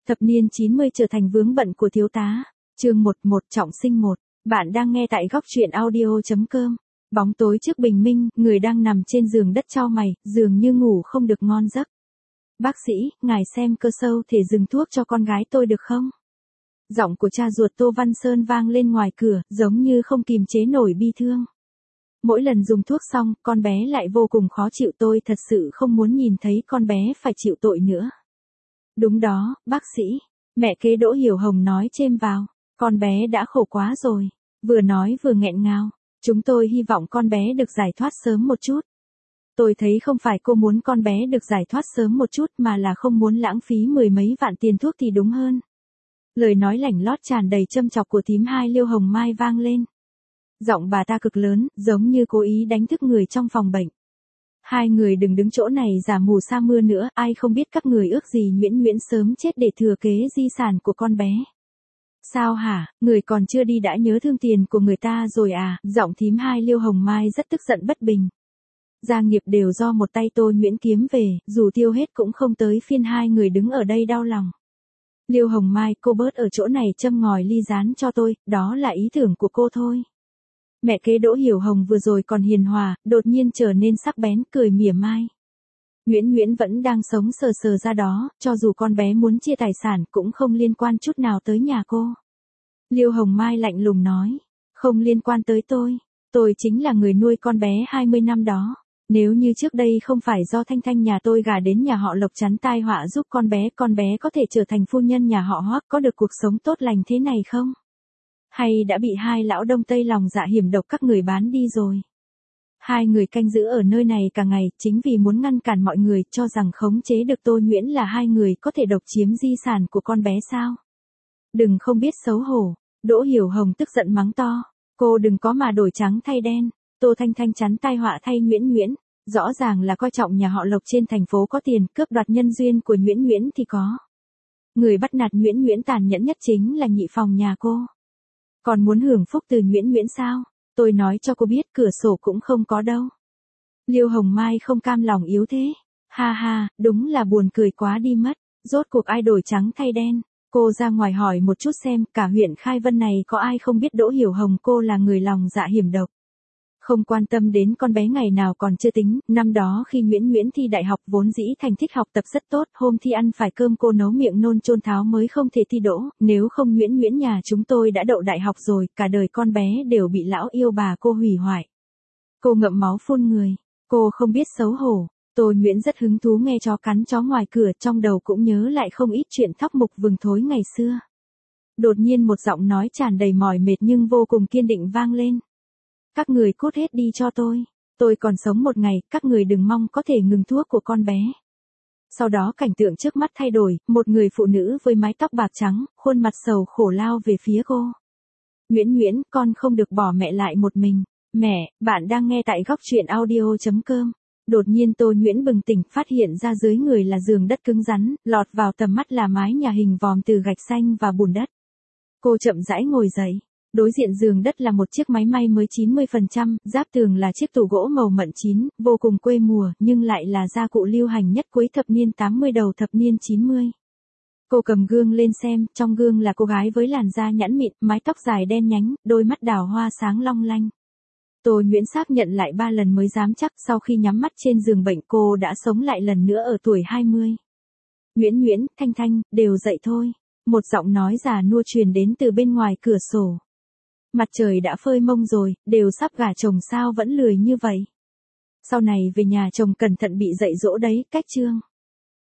Thập niên 90 trở thành vướng bận của thiếu tá. Chương 11 trọng sinh 1. Bạn đang nghe tại góc truyện audio.com. Bóng tối trước bình minh, người đang nằm trên giường đất chau mày, dường như ngủ không được ngon giấc. Bác sĩ, ngài xem cơ sâu thể dừng thuốc cho con gái tôi được không? Giọng của cha ruột Tô Văn Sơn vang lên ngoài cửa, giống như không kìm chế nổi bi thương. Mỗi lần dùng thuốc xong, con bé lại vô cùng khó chịu, tôi thật sự không muốn nhìn thấy con bé phải chịu tội nữa. Đúng đó, bác sĩ. Mẹ kế Đỗ Hiểu Hồng nói chêm vào. Con bé đã khổ quá rồi. Vừa nói vừa nghẹn ngào. Chúng tôi hy vọng con bé được giải thoát sớm một chút. Tôi thấy không phải cô muốn con bé được giải thoát sớm một chút mà là không muốn lãng phí mười mấy vạn tiền thuốc thì đúng hơn. Lời nói lảnh lót tràn đầy châm chọc của thím hai Liêu Hồng Mai vang lên. Giọng bà ta cực lớn, giống như cố ý đánh thức người trong phòng bệnh. Hai người đừng đứng chỗ này giả mù sa mưa nữa, ai không biết các người ước gì Nguyễn Nguyễn sớm chết để thừa kế di sản của con bé. Sao hả, người còn chưa đi đã nhớ thương tiền của người ta rồi à? Giọng thím hai Liêu Hồng Mai rất tức giận bất bình. Gia nghiệp đều do một tay tôi Nguyễn kiếm về, dù tiêu hết cũng không tới phiên hai người đứng ở đây đau lòng. Liêu Hồng Mai, cô bớt ở chỗ này châm ngòi ly rán cho tôi, đó là ý tưởng của cô thôi. Mẹ kế Đỗ Hiểu Hồng vừa rồi còn hiền hòa, đột nhiên trở nên sắc bén, cười mỉa mai. Nguyễn Nguyễn vẫn đang sống sờ sờ ra đó, cho dù con bé muốn chia tài sản cũng không liên quan chút nào tới nhà cô. Liêu Hồng Mai lạnh lùng nói, không liên quan tới tôi chính là người nuôi con bé 20 năm đó. Nếu như trước đây không phải do Thanh Thanh nhà tôi gả đến nhà họ Lộc chắn tai họa giúp con bé có thể trở thành phu nhân nhà họ Hoắc, có được cuộc sống tốt lành thế này không? Hay đã bị hai lão đông tây lòng dạ hiểm độc các người bán đi rồi? Hai người canh giữ ở nơi này cả ngày, chính vì muốn ngăn cản mọi người cho rằng khống chế được Tô Nguyễn là hai người có thể độc chiếm di sản của con bé sao? Đừng không biết xấu hổ. Đỗ Hiểu Hồng tức giận mắng to. Cô đừng có mà đổi trắng thay đen. Tô Thanh Thanh chắn tai họa thay Nguyễn Nguyễn. Rõ ràng là coi trọng nhà họ Lộc trên thành phố có tiền, cướp đoạt nhân duyên của Nguyễn Nguyễn thì có. Người bắt nạt Nguyễn Nguyễn tàn nhẫn nhất chính là nhị phòng nhà cô. Còn muốn hưởng phúc từ Nguyễn Nguyễn sao? Tôi nói cho cô biết cửa sổ cũng không có đâu. Liêu Hồng Mai không cam lòng yếu thế. Ha ha, đúng là buồn cười quá đi mất. Rốt cuộc ai đổi trắng thay đen? Cô ra ngoài hỏi một chút xem, cả huyện Khai Vân này có ai không biết Đỗ Hiểu Hồng cô là người lòng dạ hiểm độc. Không quan tâm đến con bé ngày nào còn chưa tính, năm đó khi Nguyễn Nguyễn thi đại học vốn dĩ thành thích học tập rất tốt, hôm thi ăn phải cơm cô nấu miệng nôn chôn tháo mới không thể thi đỗ, nếu không Nguyễn Nguyễn nhà chúng tôi đã đậu đại học rồi, cả đời con bé đều bị lão yêu bà cô hủy hoại. Cô ngậm máu phun người, cô không biết xấu hổ. Tô Nguyễn rất hứng thú nghe chó cắn chó ngoài cửa, trong đầu cũng nhớ lại không ít chuyện thóc mục vừng thối ngày xưa. Đột nhiên một giọng nói tràn đầy mỏi mệt nhưng vô cùng kiên định vang lên. Các người cút hết đi cho tôi còn sống một ngày, các người đừng mong có thể ngừng thuốc của con bé. Sau đó cảnh tượng trước mắt thay đổi, một người phụ nữ với mái tóc bạc trắng, khuôn mặt sầu khổ lao về phía cô. Nguyễn Nguyễn, con không được bỏ mẹ lại một mình. Mẹ, bạn đang nghe tại góc truyện audio.com. Đột nhiên Tô Nguyễn bừng tỉnh, phát hiện ra dưới người là giường đất cứng rắn, lọt vào tầm mắt là mái nhà hình vòm từ gạch xanh và bùn đất. Cô chậm rãi ngồi dậy. Đối diện giường đất là một chiếc máy may mới 90%, giáp tường là chiếc tủ gỗ màu mận chín, vô cùng quê mùa, nhưng lại là gia cụ lưu hành nhất cuối thập niên 80 đầu thập niên 90. Cô cầm gương lên xem, trong gương là cô gái với làn da nhẵn mịn, mái tóc dài đen nhánh, đôi mắt đào hoa sáng long lanh. Tô Nguyễn xác nhận lại 3 lần mới dám chắc, sau khi nhắm mắt trên giường bệnh cô đã sống lại lần nữa ở tuổi 20. Nguyễn Nguyễn, Thanh Thanh, đều dậy thôi. Một giọng nói già nua truyền đến từ bên ngoài cửa sổ. Mặt trời đã phơi mông rồi, đều sắp gả chồng sao vẫn lười như vậy. Sau này về nhà chồng cẩn thận bị dạy dỗ đấy, cách chương.